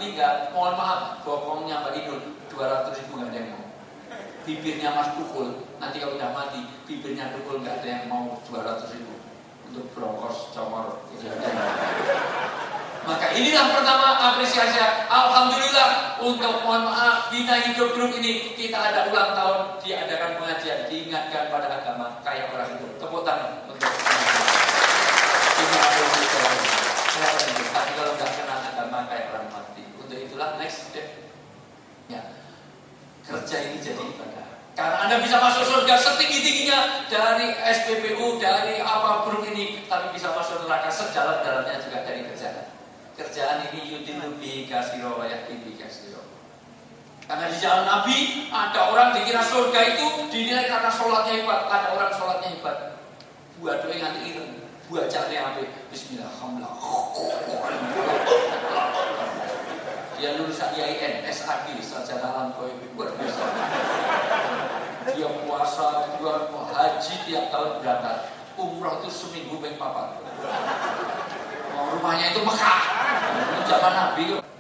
tinggal, mohon maaf, bokongnya Mbak Inul 200.000 nggak ada yang mau. Bibirnya Mas Tukul, nanti kalau udah mati, bibirnya Tukul nggak ada yang mau 200.000 untuk brokos, comor, gitu. Maka inilah pertama apresiasi. Alhamdulillah untuk mohon maaf Bina Hidup Group ini kita ada ulang tahun, diadakan pengajian, diingatkan pada agama kayak orang itu. Tepuk tangan untuk tapi kalau nggak kenal agama kayak orang mati. Untuk itulah next step ya, kerja ini jadi ibadah. Karena Anda bisa masuk surga setinggi-tingginya dari SPBU, dari apa grup ini, tapi bisa masuk neraka sejalan-jalannya juga dari kerjaan. Kerjaan ini yudin bi kasiro wayati bi kasiro. Karena di jalan Nabi ada orang dikira surga itu dinilai karena sholatnya hebat. Ada orang sholatnya hebat, buat doa yang nanti itu, buat cari apa? Bismillahirrahmanirrahim. Dia lulus IAIN, SAG, sarjana alam goib, luar biasa. Dia puasa, dia haji tiap tahun berangkat, umroh itu seminggu pengen papat. Rumahnya itu Mekah, itu zaman Nabi.